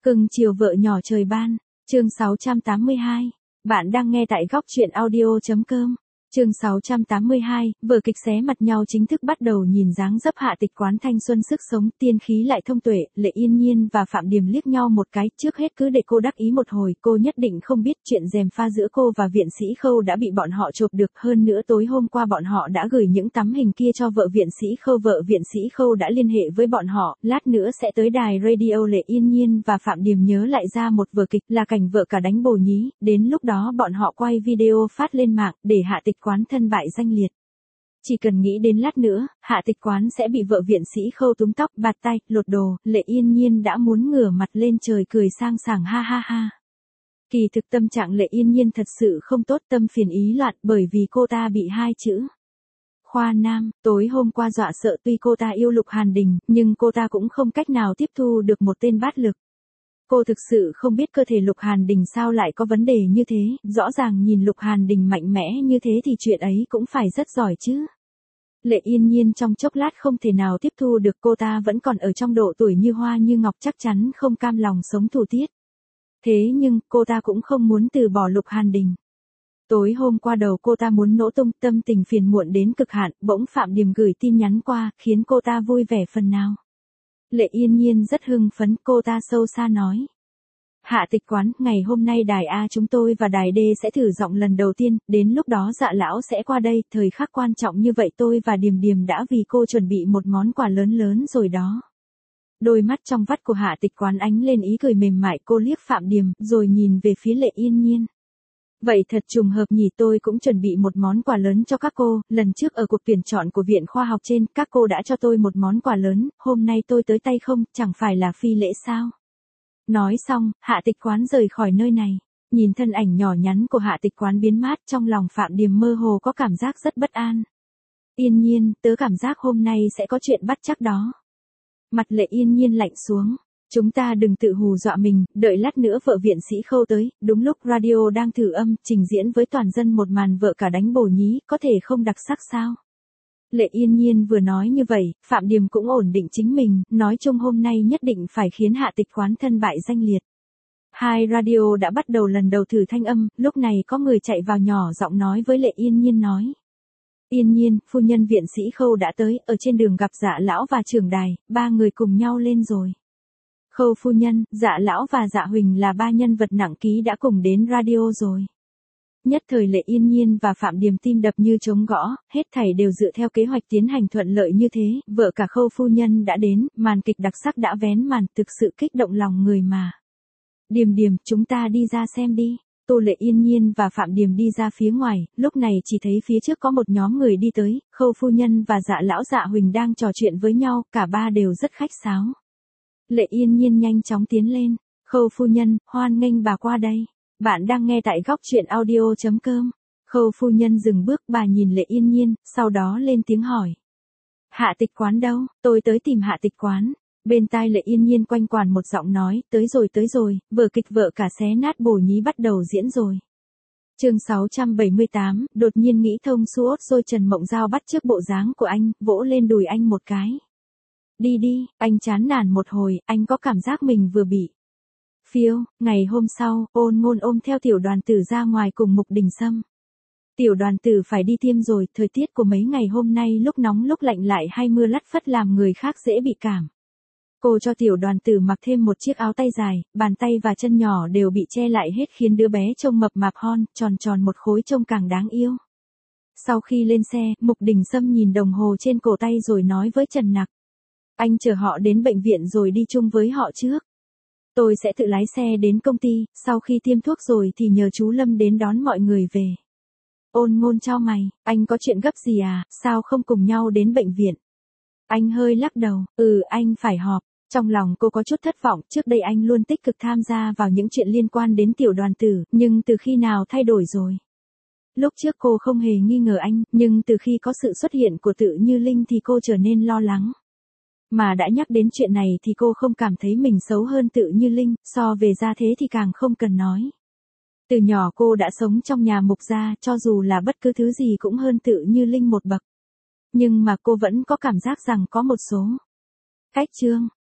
Cưng chiều vợ nhỏ trời ban, chương 682. Bạn đang nghe tại góc truyện audio.com. Chương 682, vở kịch xé mặt nhau chính thức bắt đầu. Nhìn dáng dấp Hạ Tịch Quán thanh xuân sức sống, tiên khí lại thông tuệ, Lệ Yên Nhiên và Phạm Điềm liếc nhau một cái, trước hết cứ để cô đắc ý một hồi, cô nhất định không biết chuyện gièm pha giữa cô và Viện Sĩ Khâu đã bị bọn họ chộp được, hơn nữa tối hôm qua bọn họ đã gửi những tấm hình kia cho vợ Viện Sĩ Khâu, vợ Viện Sĩ Khâu đã liên hệ với bọn họ, lát nữa sẽ tới đài radio. Lệ Yên Nhiên và Phạm Điềm nhớ lại ra một vở kịch là cảnh vợ cả đánh bồ nhí, đến lúc đó bọn họ quay video phát lên mạng để Hạ Tịch Quán thân bại danh liệt. Chỉ cần nghĩ đến lát nữa, Hạ Tịch Quán sẽ bị vợ Viện Sĩ Khâu túm tóc, bạt tay, lột đồ, Lệ Yên Nhiên đã muốn ngửa mặt lên trời cười sang sảng ha ha ha. Kỳ thực tâm trạng Lệ Yên Nhiên thật sự không tốt, tâm phiền ý loạn, bởi vì cô ta bị hai chữ khoa nam, tối hôm qua dọa sợ. Tuy cô ta yêu Lục Hàn Đình, nhưng cô ta cũng không cách nào tiếp thu được một tên bát lực. Cô thực sự không biết cơ thể Lục Hàn Đình sao lại có vấn đề như thế, rõ ràng nhìn Lục Hàn Đình mạnh mẽ như thế thì chuyện ấy cũng phải rất giỏi chứ. Lệ Yên Nhiên trong chốc lát không thể nào tiếp thu được, cô ta vẫn còn ở trong độ tuổi như hoa như ngọc, chắc chắn không cam lòng sống thủ tiết. Thế nhưng, cô ta cũng không muốn từ bỏ Lục Hàn Đình. Tối hôm qua đầu cô ta muốn nổ tung, tâm tình phiền muộn đến cực hạn, bỗng Phạm Điềm gửi tin nhắn qua, khiến cô ta vui vẻ phần nào. Lệ Yên Nhiên rất hưng phấn, cô ta sâu xa nói. Hạ Tịch Quán, ngày hôm nay đài A chúng tôi và đài D sẽ thử giọng lần đầu tiên, đến lúc đó Dạ lão sẽ qua đây, thời khắc quan trọng như vậy tôi và Điềm Điềm đã vì cô chuẩn bị một món quà lớn lớn rồi đó. Đôi mắt trong vắt của Hạ Tịch Quán ánh lên ý cười mềm mại, cô liếc Phạm Điềm, rồi nhìn về phía Lệ Yên Nhiên. Vậy thật trùng hợp nhỉ, tôi cũng chuẩn bị một món quà lớn cho các cô, lần trước ở cuộc tuyển chọn của Viện Khoa học trên, các cô đã cho tôi một món quà lớn, hôm nay tôi tới tay không, chẳng phải là phi lễ sao? Nói xong, Hạ Tịch Quán rời khỏi nơi này. Nhìn thân ảnh nhỏ nhắn của Hạ Tịch Quán biến mất, trong lòng Phạm Điềm mơ hồ có cảm giác rất bất an. Yên Nhiên, tớ cảm giác hôm nay sẽ có chuyện bắt chắc đó. Mặt Lệ Yên Nhiên lạnh xuống. Chúng ta đừng tự hù dọa mình, đợi lát nữa vợ Viện Sĩ Khâu tới, đúng lúc radio đang thử âm, trình diễn với toàn dân một màn vợ cả đánh bồ nhí, có thể không đặc sắc sao? Lệ Yên Nhiên vừa nói như vậy, Phạm Điềm cũng ổn định chính mình, nói chung hôm nay nhất định phải khiến Hạ Tịch Quán thân bại danh liệt. Hai radio đã bắt đầu lần đầu thử thanh âm, lúc này có người chạy vào nhỏ giọng nói với Lệ Yên Nhiên nói. Yên Nhiên, phu nhân Viện Sĩ Khâu đã tới, ở trên đường gặp Dạ lão và trưởng đài, ba người cùng nhau lên rồi. Khâu phu nhân, Dạ lão và Dạ Huỳnh là ba nhân vật nặng ký đã cùng đến radio rồi. Nhất thời Lệ Yên Nhiên và Phạm Điềm tim đập như trống gõ, hết thảy đều dựa theo kế hoạch tiến hành thuận lợi như thế, vợ cả Khâu phu nhân đã đến, màn kịch đặc sắc đã vén màn, thực sự kích động lòng người mà. Điềm Điềm, chúng ta đi ra xem đi. Tô Lệ Yên Nhiên và Phạm Điềm đi ra phía ngoài, lúc này chỉ thấy phía trước có một nhóm người đi tới, Khâu phu nhân và Dạ lão Dạ Huỳnh đang trò chuyện với nhau, cả ba đều rất khách sáo. Lệ Yên Nhiên nhanh chóng tiến lên, Khâu phu nhân, hoan nghênh bà qua đây. Bạn đang nghe tại góc truyện audio.com. Khâu phu nhân dừng bước, bà nhìn Lệ Yên Nhiên, sau đó lên tiếng hỏi. Hạ Tịch Quán đâu? Tôi tới tìm Hạ Tịch Quán. Bên tai Lệ Yên Nhiên quanh quẩn một giọng nói, tới rồi, vở kịch vợ cả xé nát bồ nhí bắt đầu diễn rồi. Chương 678, đột nhiên nghĩ thông suốt rồi Trần Mộng Giao bắt chước bộ dáng của anh, vỗ lên đùi anh một cái. Đi đi, anh chán nản một hồi, anh có cảm giác mình vừa bị. Phiêu, ngày hôm sau, Ôn Ngôn ôm theo Tiểu Đoàn Tử ra ngoài cùng Mục Đình Sâm. Tiểu Đoàn Tử phải đi tiêm rồi, thời tiết của mấy ngày hôm nay lúc nóng lúc lạnh lại hay mưa lất phất làm người khác dễ bị cảm. Cô cho Tiểu Đoàn Tử mặc thêm một chiếc áo tay dài, bàn tay và chân nhỏ đều bị che lại hết khiến đứa bé trông mập mạp hon, tròn tròn một khối trông càng đáng yêu. Sau khi lên xe, Mục Đình Sâm nhìn đồng hồ trên cổ tay rồi nói với Trần Nặc. Anh chở họ đến bệnh viện rồi đi chung với họ trước. Tôi sẽ tự lái xe đến công ty, sau khi tiêm thuốc rồi thì nhờ chú Lâm đến đón mọi người về. Ôn Ngôn chau mày, anh có chuyện gấp gì à, sao không cùng nhau đến bệnh viện? Anh hơi lắc đầu, anh phải họp. Trong lòng cô có chút thất vọng, trước đây anh luôn tích cực tham gia vào những chuyện liên quan đến Tiểu Đoàn Tử, nhưng từ khi nào thay đổi rồi? Lúc trước cô không hề nghi ngờ anh, nhưng từ khi có sự xuất hiện của Tự Như Linh thì cô trở nên lo lắng. Mà đã nhắc đến chuyện này thì cô không cảm thấy mình xấu hơn Tự Như Linh, so về gia thế thì càng không cần nói. Từ nhỏ cô đã sống trong nhà Mục gia, cho dù là bất cứ thứ gì cũng hơn Tự Như Linh một bậc. Nhưng mà cô vẫn có cảm giác rằng có một số cách trương,